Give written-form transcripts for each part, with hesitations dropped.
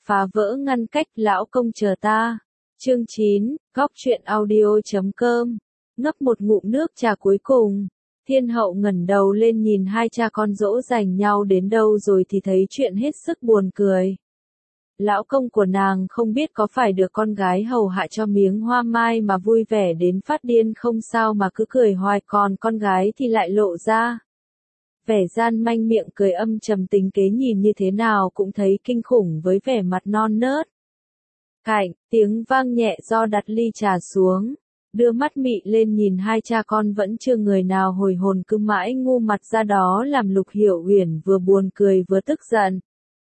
phá vỡ ngăn cách, lão công chờ ta. Chương 9, góc truyện audio.com. Ngấp một ngụm nước trà cuối cùng, Thiên hậu ngẩng đầu lên nhìn hai cha con dỗ dành nhau đến đâu rồi thì thấy chuyện hết sức buồn cười. Lão công của nàng không biết có phải được con gái hầu hạ cho miếng hoa mai mà vui vẻ đến phát điên không sao mà cứ cười hoài, còn con gái thì lại lộ ra vẻ gian manh, miệng cười âm trầm, tính kế nhìn như thế nào cũng thấy kinh khủng với vẻ mặt non nớt. Cạnh, tiếng vang nhẹ do đặt ly trà xuống, đưa mắt mị lên nhìn hai cha con vẫn chưa người nào hồi hồn, cứ mãi ngu mặt ra đó làm Lục Hiểu Uyển vừa buồn cười vừa tức giận.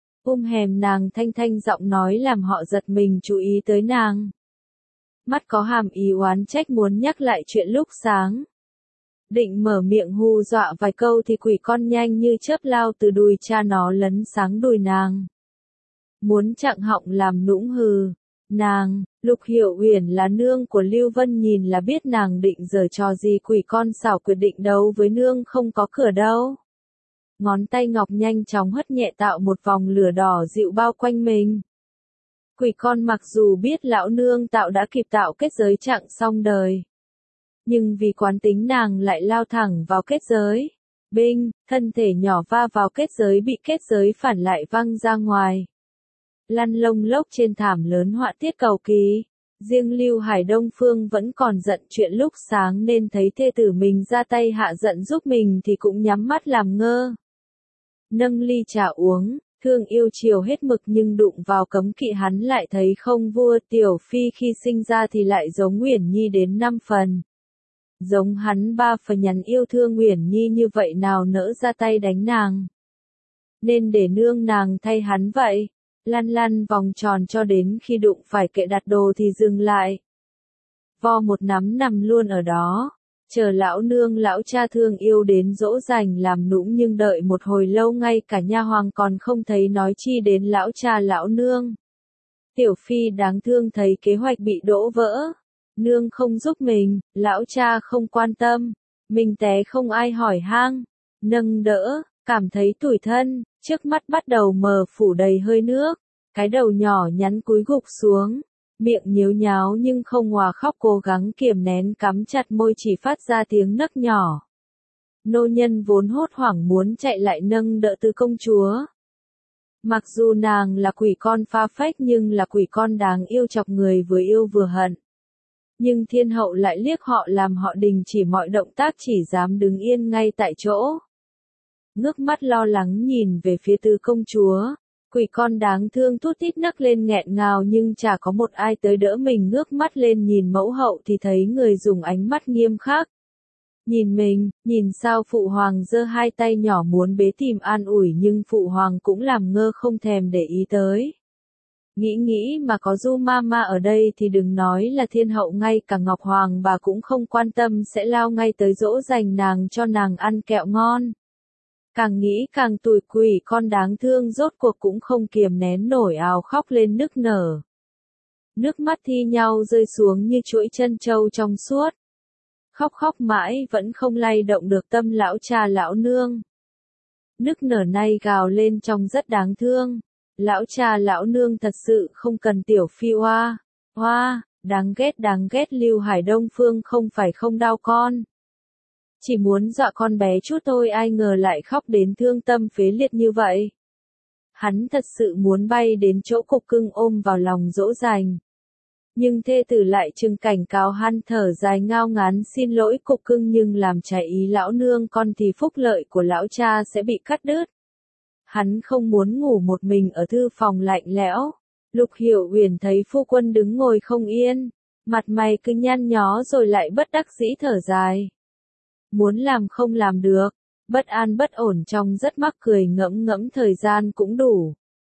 Hèm nàng thanh thanh giọng nói làm họ giật mình chú ý tới nàng. Mắt có hàm ý oán trách muốn nhắc lại chuyện lúc sáng. Định mở miệng hù dọa vài câu thì quỷ con nhanh như chớp lao từ đùi cha nó lấn sáng đùi nàng. Muốn chặn họng làm nũng hừ. Nàng, Lục Hiểu Uyển là nương của Lưu Vân nhìn là biết nàng định giở trò gì, quỷ con xảo quyệt định đấu với nương không có cửa đâu. Ngón tay ngọc nhanh chóng hất nhẹ tạo một vòng lửa đỏ dịu bao quanh mình. Quỷ con mặc dù biết lão nương tạo đã kịp tạo kết giới chặn xong đời, nhưng vì quán tính nàng lại lao thẳng vào kết giới. Binh, thân thể nhỏ va vào kết giới, bị kết giới phản lại văng ra ngoài. Lăn lông lốc trên thảm lớn họa tiết cầu kỳ. Riêng Lưu Hải Đông Phương vẫn còn giận chuyện lúc sáng nên thấy thê tử mình ra tay hạ giận giúp mình thì cũng nhắm mắt làm ngơ. Nâng ly trà uống, thương yêu chiều hết mực nhưng đụng vào cấm kỵ hắn lại thấy không vua. Tiểu Phi khi sinh ra thì lại giống Uyển Nhi đến 5 phần. Giống hắn 3 phần, nhắn yêu thương Uyển Nhi như vậy nào nỡ ra tay đánh nàng. Nên để nương nàng thay hắn vậy. Lăn lăn vòng tròn cho đến khi đụng phải kệ đặt đồ thì dừng lại. Vo một nắm nằm luôn ở đó. Chờ lão nương lão cha thương yêu đến dỗ dành làm nũng, nhưng đợi một hồi lâu ngay cả nha hoàng còn không thấy, nói chi đến lão cha lão nương. Tiểu Phi đáng thương thấy kế hoạch bị đổ vỡ. Nương không giúp mình, lão cha không quan tâm, mình té không ai hỏi han, nâng đỡ, cảm thấy tủi thân, trước mắt bắt đầu mờ phủ đầy hơi nước, cái đầu nhỏ nhắn cúi gục xuống. Miệng nhếu nháo nhưng không hòa khóc, cố gắng kiềm nén cắm chặt môi chỉ phát ra tiếng nấc nhỏ. Nô nhân vốn hốt hoảng muốn chạy lại nâng đỡ Tứ công chúa. Mặc dù nàng là quỷ con pha phách nhưng là quỷ con đáng yêu, chọc người vừa yêu vừa hận. Nhưng Thiên hậu lại liếc họ làm họ đình chỉ mọi động tác, chỉ dám đứng yên ngay tại chỗ. Ngước mắt lo lắng nhìn về phía Tứ công chúa. Quỷ con đáng thương thút thít nấc lên nghẹn ngào nhưng chả có một ai tới đỡ mình. Ngước mắt lên nhìn mẫu hậu thì thấy người dùng ánh mắt nghiêm khắc. Nhìn mình, nhìn sao phụ hoàng giơ hai tay nhỏ muốn bế tìm an ủi nhưng phụ hoàng cũng làm ngơ không thèm để ý tới. Nghĩ mà có Du Mama ở đây thì đừng nói là Thiên hậu, ngay cả Ngọc Hoàng bà cũng không quan tâm sẽ lao ngay tới dỗ dành nàng cho nàng ăn kẹo ngon. Càng nghĩ càng tủi, quỷ con đáng thương rốt cuộc cũng không kiềm nén nổi ào khóc lên nức nở. Nước mắt thi nhau rơi xuống như chuỗi chân châu trong suốt. Khóc mãi vẫn không lay động được tâm lão cha lão nương. Nức nở nay gào lên trông rất đáng thương. Lão cha lão nương thật sự không cần Tiểu Phi hoa, đáng ghét. Lưu Hải Đông Phương không phải không đau con. Chỉ muốn dọa con bé chút thôi, ai ngờ lại khóc đến thương tâm phế liệt như vậy. Hắn thật sự muốn bay đến chỗ cục cưng ôm vào lòng dỗ dành. Nhưng thê tử lại trừng cảnh cáo hắn, thở dài ngao ngán xin lỗi cục cưng nhưng làm trái ý lão nương con thì phúc lợi của lão cha sẽ bị cắt đứt. Hắn không muốn ngủ một mình ở thư phòng lạnh lẽo. Lục Hiểu Uyển thấy phu quân đứng ngồi không yên, mặt mày cứ nhăn nhó rồi lại bất đắc dĩ thở dài. Muốn làm không làm được, bất an bất ổn trong rất mắc cười, ngẫm thời gian cũng đủ.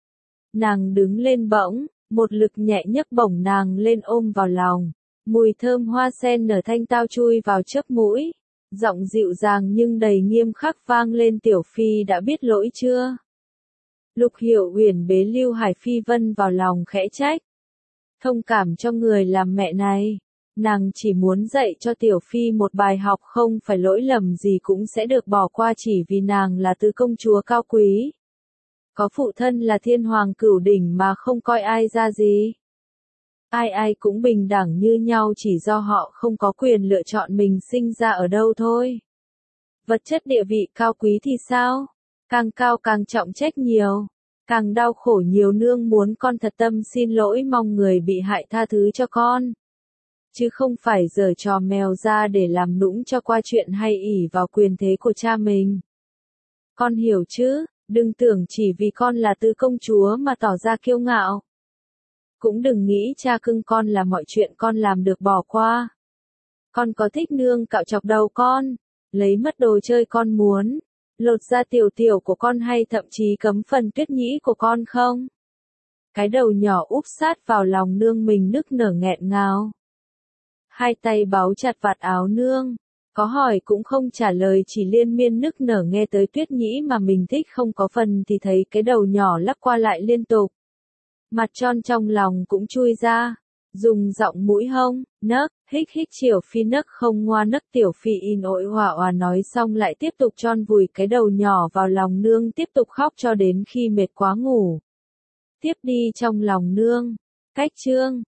Nàng đứng lên bỗng, một lực nhẹ nhấc bổng nàng lên ôm vào lòng. Mùi thơm hoa sen nở thanh tao chui vào chớp mũi. Giọng dịu dàng nhưng đầy nghiêm khắc vang lên, Tiểu Phi đã biết lỗi chưa? Lục Hiểu Uyển bế Lưu Hải Phi Vân vào lòng khẽ trách. Thông cảm cho người làm mẹ này. Nàng chỉ muốn dạy cho Tiểu Phi một bài học, không phải lỗi lầm gì cũng sẽ được bỏ qua chỉ vì nàng là Tứ công chúa cao quý. Có phụ thân là thiên hoàng cửu đỉnh mà không coi ai ra gì. Ai ai cũng bình đẳng như nhau, chỉ do họ không có quyền lựa chọn mình sinh ra ở đâu thôi. Vật chất địa vị cao quý thì sao? Càng cao càng trọng trách nhiều, càng đau khổ nhiều. Nương muốn con thật tâm xin lỗi, mong người bị hại tha thứ cho con. Chứ không phải giở trò mèo ra để làm nũng cho qua chuyện hay ỷ vào quyền thế của cha mình. Con hiểu chứ, đừng tưởng chỉ vì con là tứ công chúa mà tỏ ra kiêu ngạo. Cũng đừng nghĩ cha cưng con là mọi chuyện con làm được bỏ qua. Con có thích nương cạo chọc đầu con, lấy mất đồ chơi con muốn, lột da tiểu tiểu của con, hay thậm chí cấm phần tuyết nhĩ của con không? Cái đầu nhỏ úp sát vào lòng nương, mình nức nở nghẹn ngào. Hai tay báu chặt vạt áo nương, có hỏi cũng không trả lời, chỉ liên miên nức nở. Nghe tới tuyết nhĩ mà mình thích không có phần thì thấy cái đầu nhỏ lắc qua lại liên tục. Mặt tròn trong lòng cũng chui ra, dùng giọng mũi hông, nấc, hích hích Triều Phi nấc không ngoa nấc. Tiểu Phi in ội hòa hòa nói xong lại tiếp tục tròn vùi cái đầu nhỏ vào lòng nương, tiếp tục khóc cho đến khi mệt quá ngủ. Tiếp đi trong lòng nương. Cách chương